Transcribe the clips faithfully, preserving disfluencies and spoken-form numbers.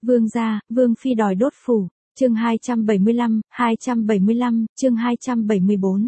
Vương gia, Vương phi đòi đốt phủ. Chương hai trăm bảy mươi lăm, hai trăm bảy mươi lăm, chương hai trăm bảy mươi bốn.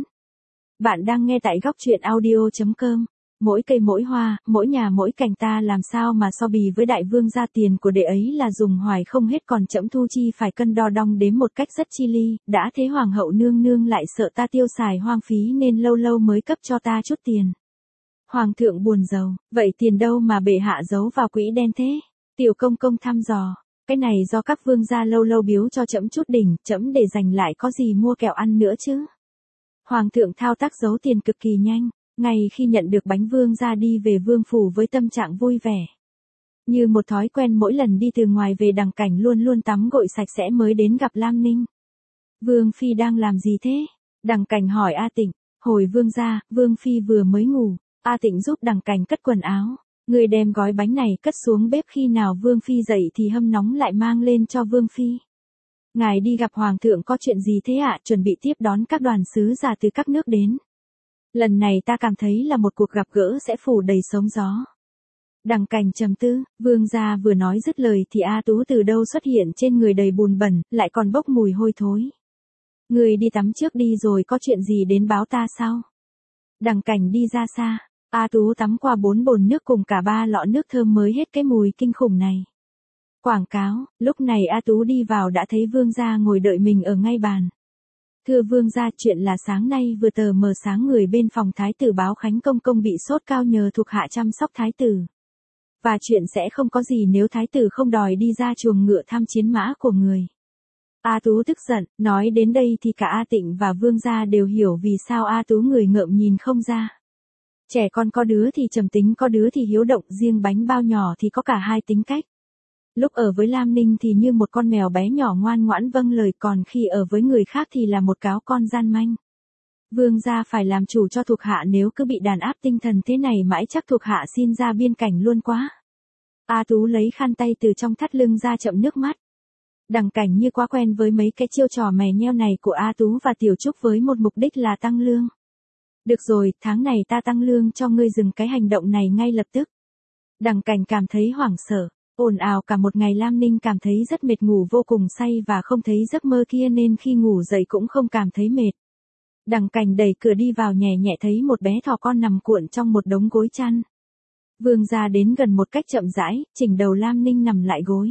Bạn đang nghe tại góc truyện audio chấm com. Mỗi cây mỗi hoa, mỗi nhà mỗi cảnh ta làm sao mà so bì với đại vương gia, tiền của đệ ấy là dùng hoài không hết, còn trẫm thu chi phải cân đo đong đếm một cách rất chi ly, đã thế hoàng hậu nương nương lại sợ ta tiêu xài hoang phí nên lâu lâu mới cấp cho ta chút tiền. Hoàng thượng buồn rầu, vậy tiền đâu mà bệ hạ giấu vào quỹ đen thế? Tiểu công công thăm dò. Cái này do các vương gia lâu lâu biếu cho trẫm chút đỉnh, trẫm để dành lại có gì mua kẹo ăn nữa chứ. Hoàng thượng thao tác giấu tiền cực kỳ nhanh, ngay khi nhận được bánh vương gia đi về vương phủ với tâm trạng vui vẻ. Như một thói quen mỗi lần đi từ ngoài về, Đằng Cảnh luôn luôn tắm gội sạch sẽ mới đến gặp Lam Ninh. Vương phi đang làm gì thế? Đằng Cảnh hỏi A Tịnh. Hồi vương gia, vương phi vừa mới ngủ. A Tịnh giúp Đằng Cảnh cất quần áo. Người đem gói bánh này cất xuống bếp, khi nào vương phi dậy thì hâm nóng lại mang lên cho vương phi. Ngài đi gặp hoàng thượng có chuyện gì thế ạ? Chuẩn bị tiếp đón các đoàn sứ giả từ các nước đến. Lần này ta cảm thấy là một cuộc gặp gỡ sẽ phủ đầy sóng gió. Đằng Cảnh trầm tư, vương gia vừa nói dứt lời thì A Tú từ đâu xuất hiện, trên người đầy bùn bẩn, lại còn bốc mùi hôi thối. Người đi tắm trước đi rồi có chuyện gì đến báo ta sau. Đằng Cảnh đi ra xa. A Tú tắm qua bốn bồn nước cùng cả ba lọ nước thơm mới hết cái mùi kinh khủng này. Quảng cáo, lúc này A Tú đi vào đã thấy vương gia ngồi đợi mình ở ngay bàn. Thưa vương gia, chuyện là sáng nay vừa tờ mờ sáng người bên phòng thái tử báo Khánh công công bị sốt cao nhờ thuộc hạ chăm sóc thái tử. Và chuyện sẽ không có gì nếu thái tử không đòi đi ra chuồng ngựa thăm chiến mã của người. A Tú tức giận, nói đến đây thì cả A Tịnh và vương gia đều hiểu vì sao A Tú người ngợm nhìn không ra. Trẻ con có đứa thì trầm tính, có đứa thì hiếu động, riêng bánh bao nhỏ thì có cả hai tính cách. Lúc ở với Lam Ninh thì như một con mèo bé nhỏ ngoan ngoãn vâng lời, còn khi ở với người khác thì là một cáo con gian manh. Vương gia phải làm chủ cho thuộc hạ, nếu cứ bị đàn áp tinh thần thế này mãi chắc thuộc hạ xin ra biên cảnh luôn quá. A Tú lấy khăn tay từ trong thắt lưng ra chậm nước mắt. Đằng Cảnh như quá quen với mấy cái chiêu trò mè nheo này của A Tú và Tiểu Trúc với một mục đích là tăng lương. Được rồi, tháng này ta tăng lương cho ngươi, dừng cái hành động này ngay lập tức. Đằng Cảnh cảm thấy hoảng sợ, ồn ào cả một ngày. Lam Ninh cảm thấy rất mệt, ngủ vô cùng say và không thấy giấc mơ kia nên khi ngủ dậy cũng không cảm thấy mệt. Đằng Cảnh đẩy cửa đi vào, nhẹ nhẹ thấy một bé thỏ con nằm cuộn trong một đống gối chăn. Vương gia đến gần một cách chậm rãi, chỉnh đầu Lam Ninh nằm lại gối.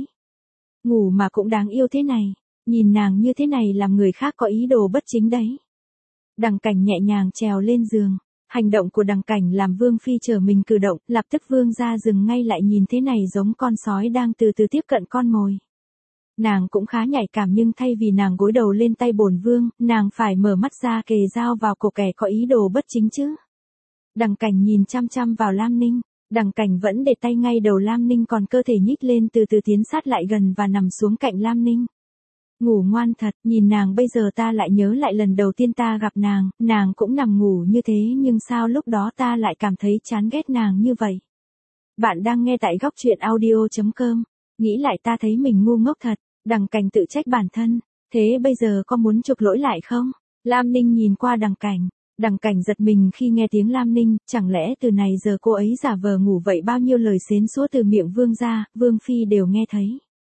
Ngủ mà cũng đáng yêu thế này, nhìn nàng như thế này làm người khác có ý đồ bất chính đấy. Đằng Cảnh nhẹ nhàng trèo lên giường. Hành động của Đằng Cảnh làm vương phi trở mình cử động, lập tức vương gia dừng ngay lại, nhìn thế này giống con sói đang từ từ tiếp cận con mồi. Nàng cũng khá nhạy cảm, nhưng thay vì nàng gối đầu lên tay bổn vương, nàng phải mở mắt ra kề dao vào cổ kẻ có ý đồ bất chính chứ. Đằng Cảnh nhìn chăm chăm vào Lam Ninh. Đằng Cảnh vẫn để tay ngay đầu Lam Ninh, còn cơ thể nhích lên từ từ tiến sát lại gần và nằm xuống cạnh Lam Ninh. Ngủ ngoan thật, nhìn nàng bây giờ ta lại nhớ lại lần đầu tiên ta gặp nàng, nàng cũng nằm ngủ như thế nhưng sao lúc đó ta lại cảm thấy chán ghét nàng như vậy. Bạn đang nghe tại góc truyện audio chấm com. Nghĩ lại ta thấy mình ngu ngốc thật. Đằng Cảnh tự trách bản thân. Thế bây giờ có muốn chuộc lỗi lại không? Lam Ninh nhìn qua Đằng Cảnh. Đằng Cảnh giật mình khi nghe tiếng Lam Ninh, chẳng lẽ từ này giờ cô ấy giả vờ ngủ vậy? Bao nhiêu lời xến xúa từ miệng vương gia, vương phi đều nghe thấy.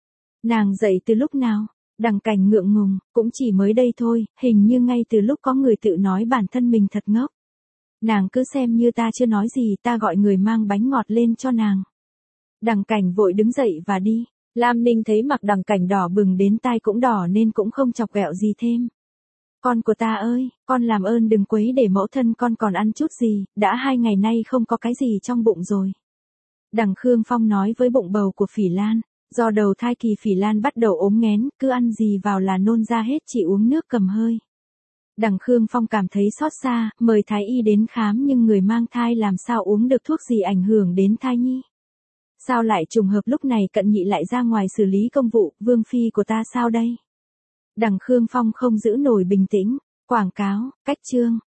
Nàng dậy từ lúc nào? Đằng Cảnh ngượng ngùng, cũng chỉ mới đây thôi, hình như ngay từ lúc có người tự nói bản thân mình thật ngốc. Nàng cứ xem như ta chưa nói gì, ta gọi người mang bánh ngọt lên cho nàng. Đằng Cảnh vội đứng dậy và đi. Lam Ninh thấy mặt Đằng Cảnh đỏ bừng đến tai cũng đỏ nên cũng không chọc ghẹo gì thêm. Con của ta ơi, con làm ơn đừng quấy để mẫu thân con còn ăn chút gì, đã hai ngày nay không có cái gì trong bụng rồi. Đằng Khương Phong nói với bụng bầu của Phỉ Lan. Do đầu thai kỳ Phỉ Lan bắt đầu ốm nghén, cứ ăn gì vào là nôn ra hết, chỉ uống nước cầm hơi. Đằng Khương Phong cảm thấy xót xa, mời thái y đến khám, nhưng người mang thai làm sao uống được thuốc gì ảnh hưởng đến thai nhi. Sao lại trùng hợp lúc này Cận Nhị lại ra ngoài xử lý công vụ, vương phi của ta sao đây? Đằng Khương Phong không giữ nổi bình tĩnh. Quảng cáo, cách chương.